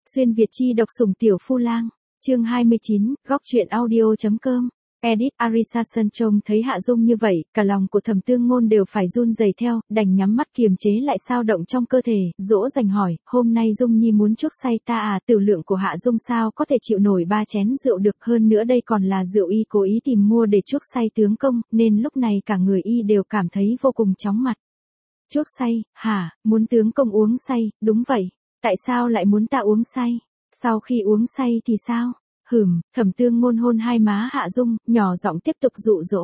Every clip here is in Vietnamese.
Xuyên Việt chi độc sủng tiểu phu lang. Chương 29, góc truyện audio.com. Edit Arisa Sun trông thấy Hạ Dung như vậy, cả lòng của Thẩm Tương Ngôn đều phải run rẩy theo, đành nhắm mắt kiềm chế lại sao động trong cơ thể, dỗ dành hỏi, hôm nay Dung Nhi muốn chuốc say ta à? Tiểu lượng của Hạ Dung sao có thể chịu nổi 3 chén rượu được, hơn nữa đây còn là rượu y cố ý tìm mua để chuốc say tướng công, nên lúc này cả người y đều cảm thấy vô cùng chóng mặt. Chuốc say, hả, muốn tướng công uống say, đúng vậy, tại sao lại muốn ta uống say? Sau khi uống say thì sao? Thẩm Tương Ngôn hôn hai má Hạ Dung, nhỏ giọng tiếp tục dụ dỗ.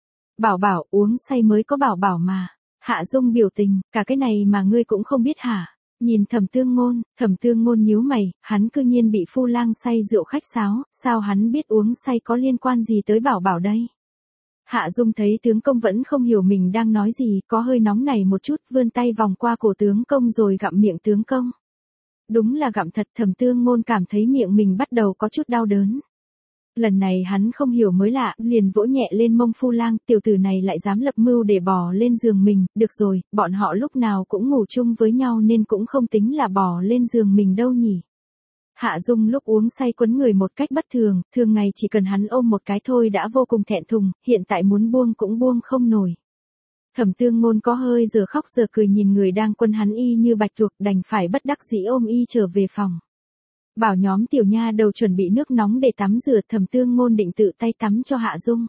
Bảo bảo, uống say mới có bảo bảo mà. Hạ Dung biểu tình, cả cái này mà ngươi cũng không biết hả? Nhìn Thẩm Tương Ngôn nhíu mày, hắn cư nhiên bị phu lang say rượu khách sáo, sao hắn biết uống say có liên quan gì tới bảo bảo đây? Hạ Dung thấy tướng công vẫn không hiểu mình đang nói gì, có hơi nóng nảy một chút, vươn tay vòng qua cổ tướng công rồi gặm miệng tướng công. Đúng là gặm thật, Thẩm Tương Ngôn cảm thấy miệng mình bắt đầu có chút đau đớn. Lần này hắn không hiểu mới lạ, liền vỗ nhẹ lên mông phu lang, tiểu tử này lại dám lập mưu để bò lên giường mình, được rồi, bọn họ lúc nào cũng ngủ chung với nhau nên cũng không tính là bò lên giường mình đâu nhỉ. Hạ Dung lúc uống say quấn người một cách bất thường, thường ngày chỉ cần hắn ôm một cái thôi đã vô cùng thẹn thùng, hiện tại muốn buông cũng buông không nổi. Thẩm Tương Ngôn có hơi giờ khóc giờ cười nhìn người đang quấn hắn y như bạch tuộc, đành phải bất đắc dĩ ôm y trở về phòng. Bảo nhóm tiểu nha đầu chuẩn bị nước nóng để tắm rửa, Thẩm Tương Ngôn định tự tay tắm cho Hạ Dung.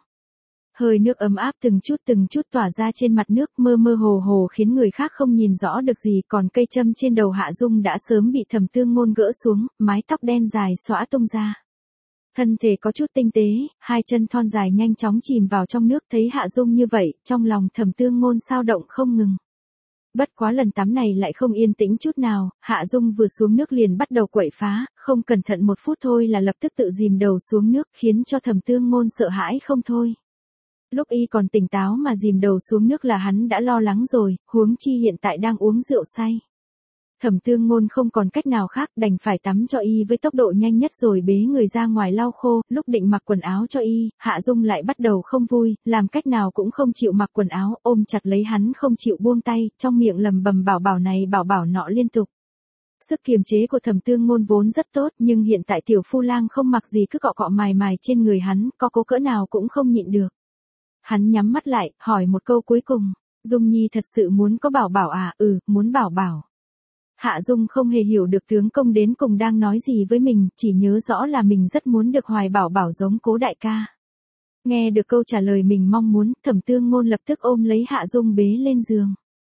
Hơi nước ấm áp từng chút tỏa ra trên mặt nước, mơ mơ hồ hồ khiến người khác không nhìn rõ được gì, còn cây châm trên đầu Hạ Dung đã sớm bị Thẩm Tương Ngôn gỡ xuống, mái tóc đen dài xõa tung ra. Thân thể có chút tinh tế, hai chân thon dài nhanh chóng chìm vào trong nước, thấy Hạ Dung như vậy, trong lòng Thẩm Tương Ngôn sao động không ngừng. Bất quá lần tắm này lại không yên tĩnh chút nào, Hạ Dung vừa xuống nước liền bắt đầu quậy phá, không cẩn thận một phút thôi là lập tức tự dìm đầu xuống nước, khiến cho Thẩm Tương Ngôn sợ hãi không thôi. Lúc y còn tỉnh táo mà dìm đầu xuống nước là hắn đã lo lắng rồi, huống chi hiện tại đang uống rượu say. Thẩm Tương Ngôn không còn cách nào khác, đành phải tắm cho y với tốc độ nhanh nhất rồi bế người ra ngoài lau khô, lúc định mặc quần áo cho y, Hạ Dung lại bắt đầu không vui, làm cách nào cũng không chịu mặc quần áo, ôm chặt lấy hắn không chịu buông tay, trong miệng lầm bầm bảo bảo này bảo bảo nọ liên tục. Sức kiềm chế của Thẩm Tương Ngôn vốn rất tốt, nhưng hiện tại tiểu phu lang không mặc gì cứ cọ cọ mài mài trên người hắn, có cố cỡ nào cũng không nhịn được. Hắn nhắm mắt lại, hỏi một câu cuối cùng, Dung Nhi thật sự muốn có bảo bảo à? Muốn bảo bảo. Hạ Dung không hề hiểu được tướng công đến cùng đang nói gì với mình, chỉ nhớ rõ là mình rất muốn được hoài bảo bảo giống Cố đại ca. Nghe được câu trả lời mình mong muốn, Thẩm Tương Ngôn lập tức ôm lấy Hạ Dung bế lên giường.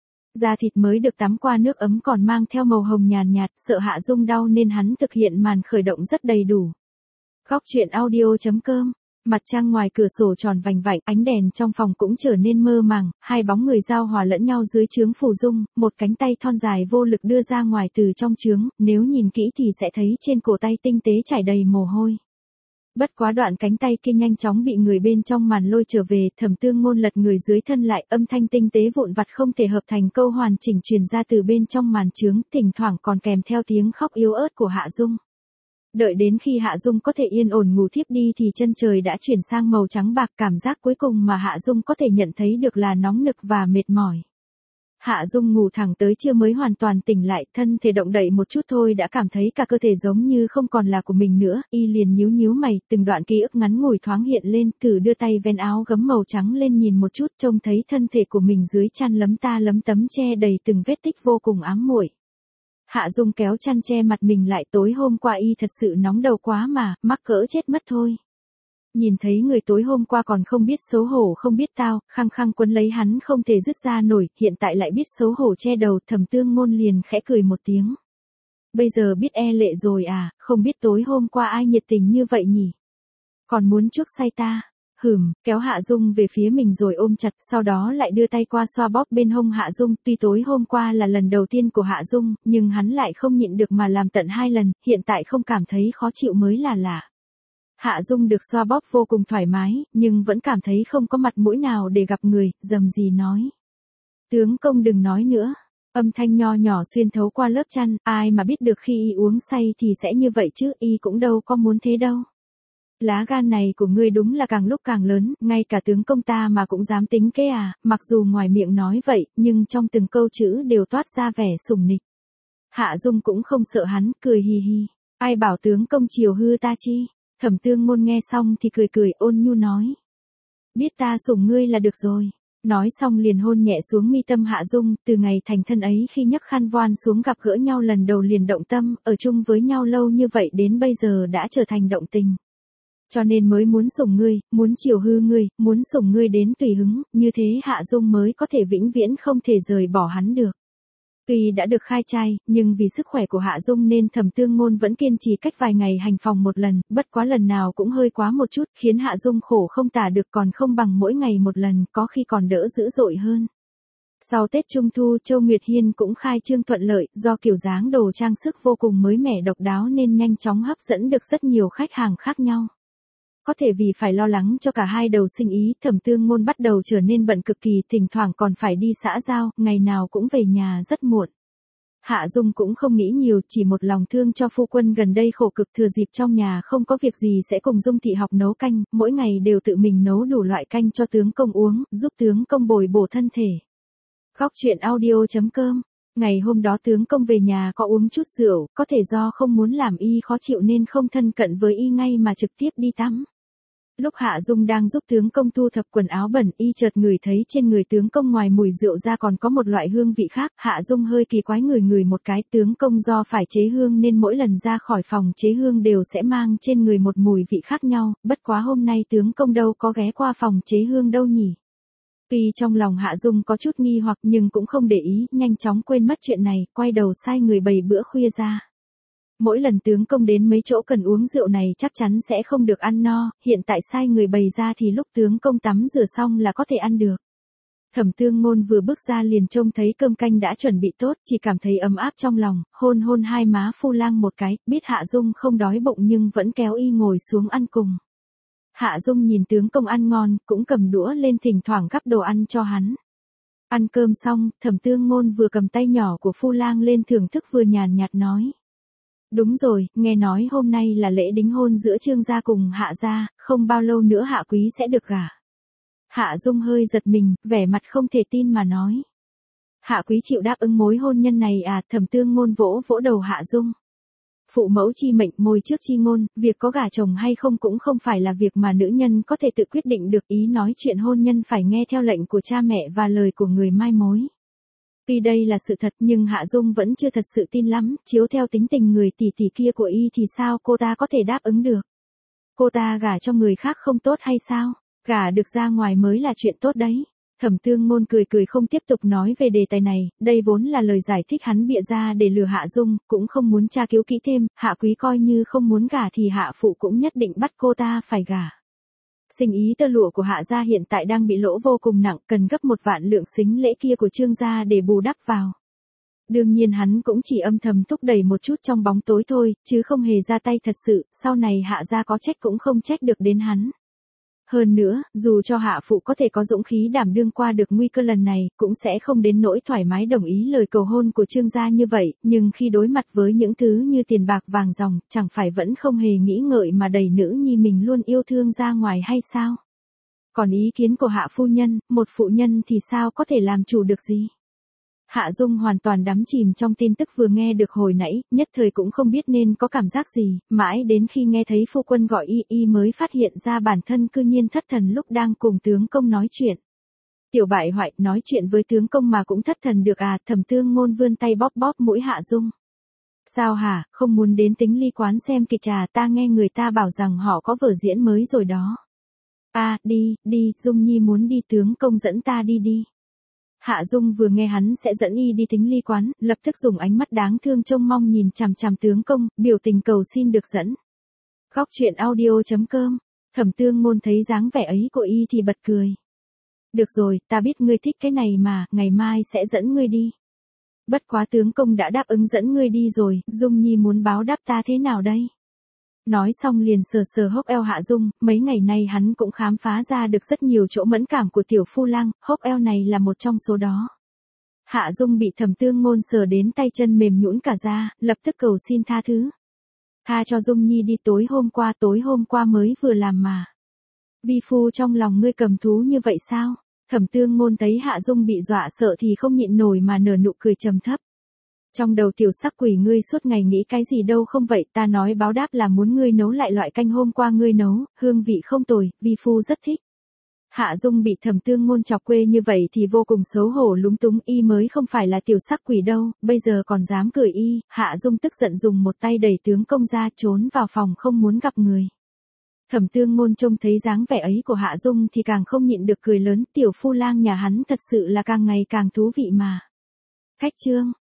Da thịt mới được tắm qua nước ấm còn mang theo màu hồng nhàn nhạt, sợ Hạ Dung đau nên hắn thực hiện màn khởi động rất đầy đủ. Góc truyện audio.com. Mặt trăng ngoài cửa sổ tròn vành vạnh, ánh đèn trong phòng cũng trở nên mơ màng, hai bóng người giao hòa lẫn nhau dưới chướng phù dung, một cánh tay thon dài vô lực đưa ra ngoài từ trong chướng, nếu nhìn kỹ thì sẽ thấy trên cổ tay tinh tế chảy đầy mồ hôi. Bất quá đoạn cánh tay kia nhanh chóng bị người bên trong màn lôi trở về, Thẩm Tương Ngôn lật người dưới thân lại, âm thanh tinh tế vụn vặt không thể hợp thành câu hoàn chỉnh truyền ra từ bên trong màn chướng, thỉnh thoảng còn kèm theo tiếng khóc yếu ớt của Hạ Dung. Đợi đến khi Hạ Dung có thể yên ổn ngủ thiếp đi thì chân trời đã chuyển sang màu trắng bạc, cảm giác cuối cùng mà Hạ Dung có thể nhận thấy được là nóng nực và mệt mỏi. Hạ Dung ngủ thẳng tới trưa mới hoàn toàn tỉnh lại, thân thể động đậy một chút thôi đã cảm thấy cả cơ thể giống như không còn là của mình nữa, y liền nhíu mày, từng đoạn ký ức ngắn ngủi thoáng hiện lên, thử đưa tay vén áo gấm màu trắng lên nhìn một chút, trông thấy thân thể của mình dưới chăn lấm ta lấm tấm che đầy từng vết tích vô cùng ám muội. Hạ Dung kéo chăn che mặt mình lại, tối hôm qua y thật sự nóng đầu quá mà, mắc cỡ chết mất thôi. Nhìn thấy người tối hôm qua còn không biết xấu hổ không biết tao, khăng khăng quấn lấy hắn không thể dứt ra nổi, hiện tại lại biết xấu hổ che đầu, Thẩm Tương Ngôn liền khẽ cười một tiếng. Bây giờ biết e lệ rồi à, không biết tối hôm qua ai nhiệt tình như vậy nhỉ? Còn muốn chuốc say ta? Kéo Hạ Dung về phía mình rồi ôm chặt, sau đó lại đưa tay qua xoa bóp bên hông Hạ Dung, tuy tối hôm qua là lần đầu tiên của Hạ Dung, nhưng hắn lại không nhịn được mà làm tận 2 lần, hiện tại không cảm thấy khó chịu mới là lạ. Hạ Dung được xoa bóp vô cùng thoải mái, nhưng vẫn cảm thấy không có mặt mũi nào để gặp người, rầm rì nói. Tướng công đừng nói nữa. Âm thanh nho nhỏ xuyên thấu qua lớp chăn, ai mà biết được khi y uống say thì sẽ như vậy chứ, y cũng đâu có muốn thế đâu. Lá gan này của ngươi đúng là càng lúc càng lớn, ngay cả tướng công ta mà cũng dám tính kế à, mặc dù ngoài miệng nói vậy, nhưng trong từng câu chữ đều toát ra vẻ sủng nịch. Hạ Dung cũng không sợ hắn, cười hì hì. Ai bảo tướng công chiều hư ta chi? Thẩm Tương Ngôn nghe xong thì cười cười ôn nhu nói. Biết ta sủng ngươi là được rồi. Nói xong liền hôn nhẹ xuống mi tâm Hạ Dung, từ ngày thành thân ấy khi nhấc khăn voan xuống gặp gỡ nhau lần đầu liền động tâm, ở chung với nhau lâu như vậy đến bây giờ đã trở thành động tình. Cho nên mới muốn sủng ngươi, muốn chiều hư ngươi, muốn sủng ngươi đến tùy hứng, như thế Hạ Dung mới có thể vĩnh viễn không thể rời bỏ hắn được. Tuy đã được khai trai, nhưng vì sức khỏe của Hạ Dung nên Thẩm Tương Ngôn vẫn kiên trì cách vài ngày hành phòng một lần, bất quá lần nào cũng hơi quá một chút, khiến Hạ Dung khổ không tả được còn không bằng mỗi ngày một lần, có khi còn đỡ dữ dội hơn. Sau Tết Trung Thu, Châu Nguyệt Hiên cũng khai trương thuận lợi, do kiểu dáng đồ trang sức vô cùng mới mẻ độc đáo nên nhanh chóng hấp dẫn được rất nhiều khách hàng khác nhau. Có thể vì phải lo lắng cho cả hai đầu sinh ý, Thẩm Tương Ngôn bắt đầu trở nên bận cực kỳ, thỉnh thoảng còn phải đi xã giao, ngày nào cũng về nhà rất muộn. Hạ Dung cũng không nghĩ nhiều, chỉ một lòng thương cho phu quân gần đây khổ cực, thừa dịp trong nhà không có việc gì sẽ cùng Dung Thị học nấu canh, mỗi ngày đều tự mình nấu đủ loại canh cho tướng công uống, giúp tướng công bồi bổ thân thể. Góc truyện audio.com. Ngày hôm đó tướng công về nhà có uống chút rượu, có thể do không muốn làm y khó chịu nên không thân cận với y ngay mà trực tiếp đi tắm. Lúc Hạ Dung đang giúp tướng công thu thập quần áo bẩn, y chợt ngửi thấy trên người tướng công ngoài mùi rượu ra còn có một loại hương vị khác. Hạ Dung hơi kỳ quái ngửi một cái, tướng công do phải chế hương nên mỗi lần ra khỏi phòng chế hương đều sẽ mang trên người một mùi vị khác nhau, bất quá hôm nay tướng công đâu có ghé qua phòng chế hương đâu nhỉ. Tuy trong lòng Hạ Dung có chút nghi hoặc nhưng cũng không để ý, nhanh chóng quên mất chuyện này, quay đầu sai người bày bữa khuya ra. Mỗi lần tướng công đến mấy chỗ cần uống rượu này chắc chắn sẽ không được ăn no, hiện tại sai người bày ra thì lúc tướng công tắm rửa xong là có thể ăn được. Thẩm Tương Ngôn vừa bước ra liền trông thấy cơm canh đã chuẩn bị tốt, chỉ cảm thấy ấm áp trong lòng, hôn hai má Phu Lang một cái, biết Hạ Dung không đói bụng nhưng vẫn kéo y ngồi xuống ăn cùng. Hạ Dung nhìn tướng công ăn ngon, cũng cầm đũa lên thỉnh thoảng gắp đồ ăn cho hắn. Ăn cơm xong, Thẩm Tương Ngôn vừa cầm tay nhỏ của Phu Lang lên thưởng thức vừa nhàn nhạt nói. Đúng rồi, nghe nói hôm nay là lễ đính hôn giữa Trương gia cùng Hạ gia, không bao lâu nữa Hạ Quý sẽ được gả. Hạ Dung hơi giật mình, vẻ mặt không thể tin mà nói. Hạ Quý chịu đáp ứng mối hôn nhân này à? Thẩm Tương Ngôn vỗ vỗ đầu Hạ Dung. Phụ mẫu chi mệnh, môi trước chi ngôn, việc có gả chồng hay không cũng không phải là việc mà nữ nhân có thể tự quyết định được, ý nói chuyện hôn nhân phải nghe theo lệnh của cha mẹ và lời của người mai mối. Tuy đây là sự thật nhưng Hạ Dung vẫn chưa thật sự tin lắm, chiếu theo tính tình người tỷ tỷ kia của y thì sao cô ta có thể đáp ứng được. Cô ta gả cho người khác không tốt hay sao? Gả được ra ngoài mới là chuyện tốt đấy. Thẩm Tương Ngôn cười không tiếp tục nói về đề tài này, đây vốn là lời giải thích hắn bịa ra để lừa Hạ Dung, cũng không muốn tra cứu kỹ thêm, Hạ Quý coi như không muốn gả thì Hạ Phụ cũng nhất định bắt cô ta phải gả. Sinh ý tơ lụa của Hạ gia hiện tại đang bị lỗ vô cùng nặng, cần gấp 1 vạn lượng sính lễ kia của Trương gia để bù đắp vào. Đương nhiên hắn cũng chỉ âm thầm thúc đẩy một chút trong bóng tối thôi, chứ không hề ra tay thật sự, sau này Hạ gia có trách cũng không trách được đến hắn. Hơn nữa, dù cho Hạ Phụ có thể có dũng khí đảm đương qua được nguy cơ lần này, cũng sẽ không đến nỗi thoải mái đồng ý lời cầu hôn của Trương gia như vậy, nhưng khi đối mặt với những thứ như tiền bạc vàng ròng, chẳng phải vẫn không hề nghĩ ngợi mà đẩy nữ nhi mình luôn yêu thương ra ngoài hay sao? Còn ý kiến của Hạ phu nhân, một phụ nhân thì sao có thể làm chủ được gì? Hạ Dung hoàn toàn đắm chìm trong tin tức vừa nghe được hồi nãy, nhất thời cũng không biết nên có cảm giác gì, mãi đến khi nghe thấy phu quân gọi y mới phát hiện ra bản thân cư nhiên thất thần lúc đang cùng tướng công nói chuyện. Tiểu bại hoại, nói chuyện với tướng công mà cũng thất thần được à? Thẩm Tương Ngôn vươn tay bóp mũi Hạ Dung. Sao hả, không muốn đến Tính Ly quán xem kịch à? Ta nghe người ta bảo rằng họ có vở diễn mới rồi đó. À, đi, Dung Nhi muốn đi, tướng công dẫn ta đi. Hạ Dung vừa nghe hắn sẽ dẫn y đi Tính Ly quán, lập tức dùng ánh mắt đáng thương trông mong nhìn chằm chằm tướng công, biểu tình cầu xin được dẫn. Góc truyện audio.com. Thẩm Tương Ngôn thấy dáng vẻ ấy của y thì bật cười. Được rồi, ta biết ngươi thích cái này mà, ngày mai sẽ dẫn ngươi đi. Bất quá tướng công đã đáp ứng dẫn ngươi đi rồi, Dung Nhi muốn báo đáp ta thế nào đây? Nói xong liền sờ hốc eo Hạ Dung, mấy ngày nay hắn cũng khám phá ra được rất nhiều chỗ mẫn cảm của tiểu phu lang, hốc eo này là một trong số đó. Hạ Dung bị Thẩm Tương Ngôn sờ đến tay chân mềm nhũn cả ra, lập tức cầu xin tha thứ. Tha cho Dung Nhi đi, tối hôm qua mới vừa làm mà. Vi phu trong lòng ngươi cầm thú như vậy sao? Thẩm Tương Ngôn thấy Hạ Dung bị dọa sợ thì không nhịn nổi mà nở nụ cười trầm thấp. Trong đầu tiểu sắc quỷ ngươi suốt ngày nghĩ cái gì đâu không vậy, ta nói báo đáp là muốn ngươi nấu lại loại canh hôm qua ngươi nấu, hương vị không tồi, vi phu rất thích. Hạ Dung bị Thẩm Tương Ngôn chọc quê như vậy thì vô cùng xấu hổ lúng túng, y mới không phải là tiểu sắc quỷ đâu, bây giờ còn dám cười y, Hạ Dung tức giận dùng một tay đẩy tướng công ra trốn vào phòng không muốn gặp người. Thẩm Tương Ngôn trông thấy dáng vẻ ấy của Hạ Dung thì càng không nhịn được cười lớn, tiểu phu lang nhà hắn thật sự là càng ngày càng thú vị mà. Khách trương,